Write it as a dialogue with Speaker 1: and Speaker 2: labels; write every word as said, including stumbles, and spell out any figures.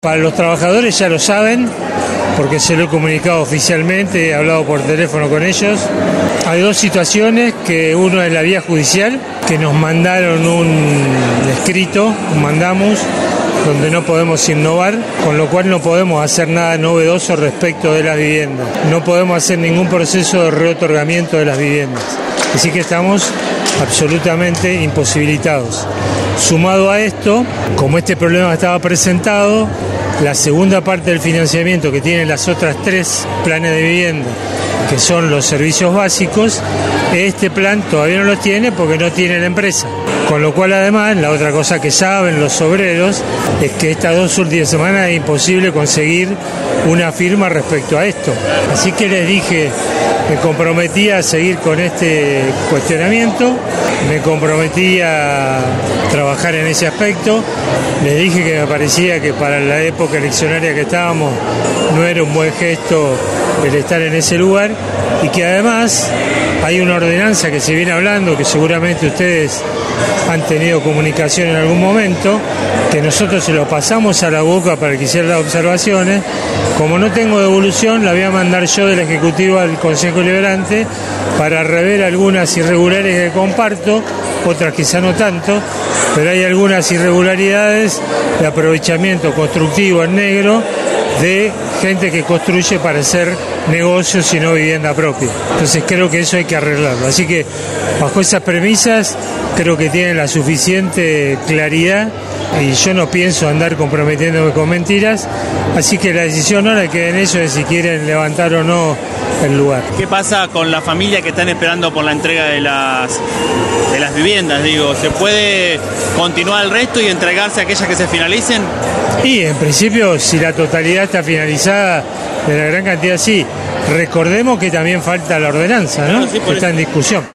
Speaker 1: Para los trabajadores ya lo saben, porque se lo he comunicado oficialmente, he hablado por teléfono con ellos. Hay dos situaciones, que uno es la vía judicial, que nos mandaron un escrito, un mandamos, donde no podemos innovar, con lo cual no podemos hacer nada novedoso respecto de las viviendas. No podemos hacer ningún proceso de reotorgamiento de las viviendas. Así que estamos absolutamente imposibilitados. Sumado a esto, como este problema estaba presentado, la segunda parte del financiamiento que tienen las otras tres planes de vivienda, que son los servicios básicos, este plan todavía no lo tiene porque no tiene la empresa. Con lo cual, además, la otra cosa que saben los obreros es que estas dos últimas semanas es imposible conseguir una firma respecto a esto. Así que les dije, me comprometí a seguir con este cuestionamiento, me comprometí a trabajar en ese aspecto, les dije que me parecía que para la época eleccionaria que estábamos no era un buen gesto el estar en ese lugar y que además hay una ordenanza que se viene hablando, que seguramente ustedes han tenido comunicación en algún momento, que nosotros se lo pasamos a la boca para que hiciera las observaciones. Como no tengo devolución, la voy a mandar yo del Ejecutivo al Consejo Deliberante para rever algunas irregularidades que comparto, otras quizá no tanto, pero hay algunas irregularidades de aprovechamiento constructivo en negro de gente que construye para hacer negocios y no vivienda propia. Entonces creo que eso hay que arreglarlo. Así que bajo esas premisas creo que tienen la suficiente claridad y yo no pienso andar comprometiéndome con mentiras, así que la decisión ahora queda en eso de si quieren levantar o no el lugar.
Speaker 2: ¿Qué pasa con la familia que están esperando por la entrega de las de las viviendas? Digo, ¿se puede continuar el resto y entregarse a aquellas que se finalicen?
Speaker 1: Y en principio, si la totalidad está finalizada, de la gran cantidad sí. Recordemos que también falta la ordenanza, ¿no?
Speaker 2: Claro, sí, por
Speaker 1: que está
Speaker 2: eso.
Speaker 1: en discusión.